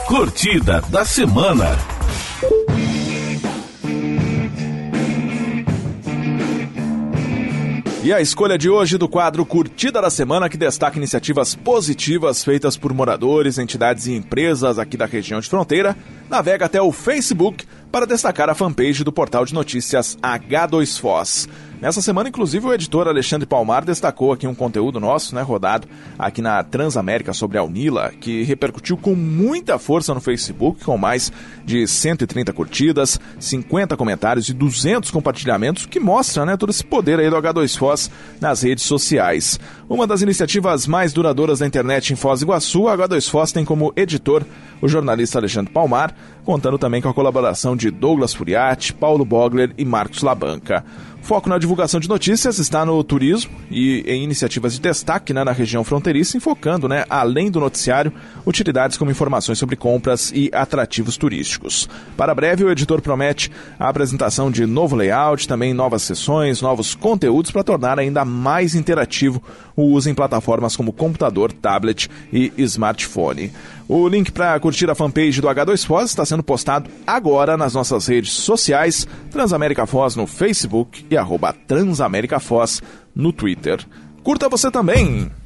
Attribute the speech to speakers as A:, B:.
A: Curtida da semana.
B: E a escolha de hoje do quadro Curtida da Semana, que destaca iniciativas positivas feitas por moradores, entidades e empresas aqui da região de fronteira, navega até o Facebook para destacar a fanpage do portal de notícias H2Foz. Nessa semana, inclusive, o editor Alexandre Palmar destacou aqui um conteúdo nosso, rodado aqui na Transamérica sobre a Unila, que repercutiu com muita força no Facebook, com mais de 130 curtidas, 50 comentários e 200 compartilhamentos, que mostra, todo esse poder aí do H2Foz nas redes sociais. Uma das iniciativas mais duradouras da internet em Foz do Iguaçu, a H2Foz tem como editor o jornalista Alexandre Palmar, contando também com a colaboração de Douglas Furiati, Paulo Bogler e Marcos Labanca. Foco na divulgação de notícias está no turismo e em iniciativas de destaque na região fronteiriça, enfocando, além do noticiário, utilidades como informações sobre compras e atrativos turísticos. Para breve, o editor promete a apresentação de novo layout, também novas sessões, novos conteúdos para tornar ainda mais interativo o uso em plataformas como computador, tablet e smartphone. O link para curtir a fanpage do H2Foz está sendo postado agora nas nossas redes sociais, Transamérica Foz no Facebook e @TransaméricaFoz no Twitter. Curta você também!